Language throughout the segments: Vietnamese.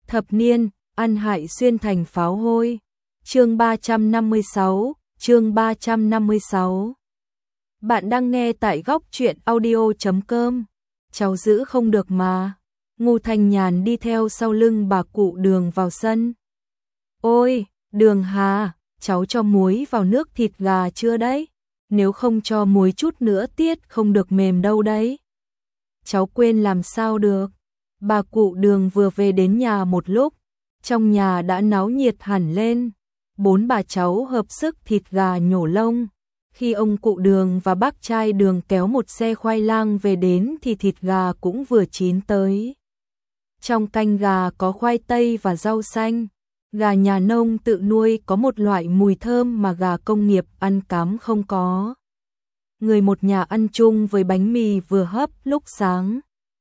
Thập niên, ăn hại xuyên thành pháo hôi. Chương 356. Bạn đang nghe tại góc truyện audio.com. Cháu giữ không được mà. Ngô Thanh Nhàn đi theo sau lưng bà cụ Đường vào sân. Ôi, Đường Hà, cháu cho muối vào nước thịt gà chưa đấy? Nếu không cho muối chút nữa tiết không được mềm đâu đấy. Cháu quên làm sao được. Bà cụ Đường vừa về đến nhà một lúc, trong nhà đã náo nhiệt hẳn lên. 4 bà cháu hợp sức thịt gà nhổ lông. Khi ông cụ Đường và bác trai Đường kéo một xe khoai lang về đến thì thịt gà cũng vừa chín tới. Trong canh gà có khoai tây và rau xanh. Gà nhà nông tự nuôi có một loại mùi thơm mà gà công nghiệp ăn cám không có. Người một nhà ăn chung với bánh mì vừa hấp lúc sáng.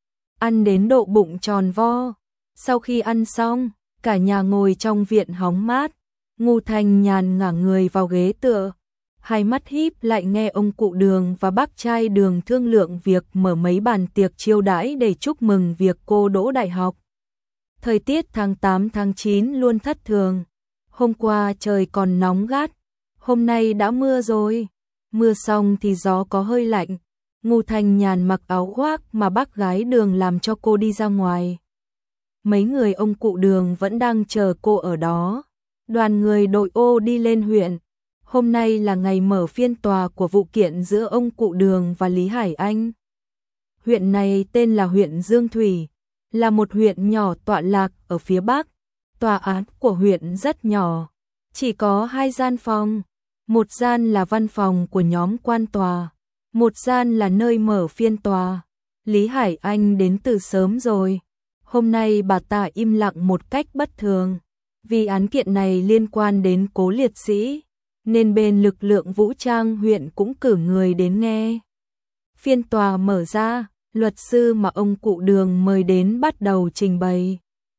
Ăn đến độ bụng tròn vo. Sau khi ăn xong, cả nhà ngồi trong viện hóng mát. Ngô Thanh Nhàn ngả người vào ghế tựa, hai mắt híp lại nghe ông cụ Đường và bác trai Đường thương lượng việc mở mấy bàn tiệc chiêu đãi để chúc mừng việc cô đỗ đại học. Thời tiết tháng 8 tháng 9 luôn thất thường. Hôm qua trời còn nóng gắt, hôm nay đã mưa rồi. Mưa xong thì gió có hơi lạnh. Ngô Thanh Nhàn mặc áo khoác mà bác gái Đường làm cho cô đi ra ngoài. Mấy người ông cụ Đường vẫn đang chờ cô ở đó. Đoàn người đội ô đi lên huyện. Hôm nay là ngày mở phiên tòa của vụ kiện giữa ông cụ Đường và Lý Hải Anh. Huyện này tên là huyện Dương Thủy, là một huyện nhỏ tọa lạc ở phía bắc. Tòa án của huyện rất nhỏ, chỉ có 2 gian phòng. Một gian là văn phòng của nhóm quan tòa, một gian là nơi mở phiên tòa. Lý Hải Anh đến từ sớm rồi. Hôm nay bà ta im lặng một cách bất thường. Vì án kiện này liên quan đến cố liệt sĩ, nên bên lực lượng vũ trang huyện cũng cử người đến nghe. Phiên tòa mở ra, luật sư mà ông cụ Đường mời đến bắt đầu trình bày.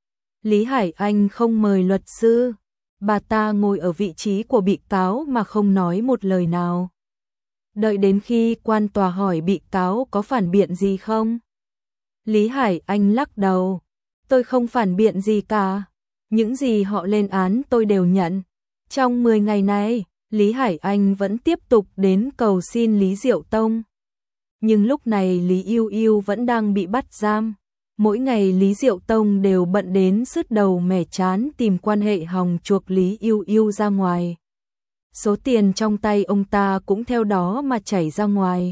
Lý Hải Anh không mời luật sư. Bà ta ngồi ở vị trí của bị cáo mà không nói một lời nào. Đợi đến khi quan tòa hỏi bị cáo có phản biện gì không. Lý Hải Anh lắc đầu. Tôi không phản biện gì cả. Những gì họ lên án tôi đều nhận. Trong 10 ngày này, Lý Hải Anh vẫn tiếp tục đến cầu xin Lý Diệu Tông. Nhưng lúc này Lý Yêu Yêu vẫn đang bị bắt giam. Mỗi ngày Lý Diệu Tông đều bận đến sứt đầu mẻ trán tìm quan hệ hòng chuộc Lý Yêu Yêu ra ngoài. Số tiền trong tay ông ta cũng theo đó mà chảy ra ngoài.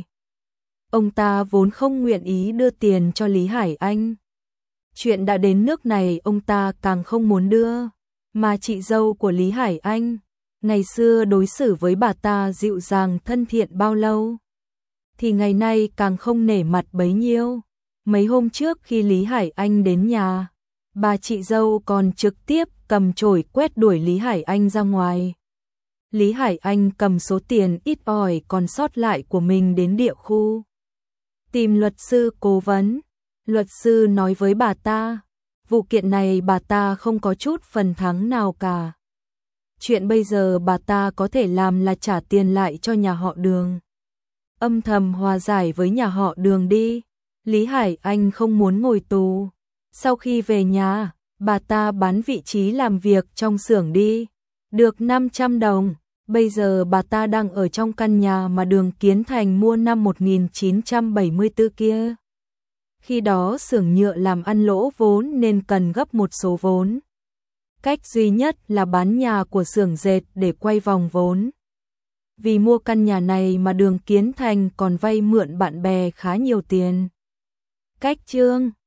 Ông ta vốn không nguyện ý đưa tiền cho Lý Hải Anh. Chuyện đã đến nước này ông ta càng không muốn đưa. Mà chị dâu của Lý Hải Anh, ngày xưa đối xử với bà ta dịu dàng thân thiện bao lâu, thì ngày nay càng không nể mặt bấy nhiêu. Mấy hôm trước khi Lý Hải Anh đến nhà, bà chị dâu còn trực tiếp cầm chổi quét đuổi Lý Hải Anh ra ngoài. Lý Hải Anh cầm số tiền ít ỏi còn sót lại của mình đến địa khu, tìm luật sư cố vấn. Luật sư nói với bà ta, vụ kiện này bà ta không có chút phần thắng nào cả. Chuyện bây giờ bà ta có thể làm là trả tiền lại cho nhà họ Đường. Âm thầm hòa giải với nhà họ Đường đi. Lý Hải Anh không muốn ngồi tù. Sau khi về nhà, bà ta bán vị trí làm việc trong xưởng đi. Được 500 đồng. Bây giờ bà ta đang ở trong căn nhà mà Đường Kiến Thành mua năm 1974 kia. Khi đó xưởng nhựa làm ăn lỗ vốn nên cần gấp một số vốn. Cách duy nhất là bán nhà của xưởng dệt để quay vòng vốn. Vì mua căn nhà này mà Đường Kiến Thành còn vay mượn bạn bè khá nhiều tiền. Cách chương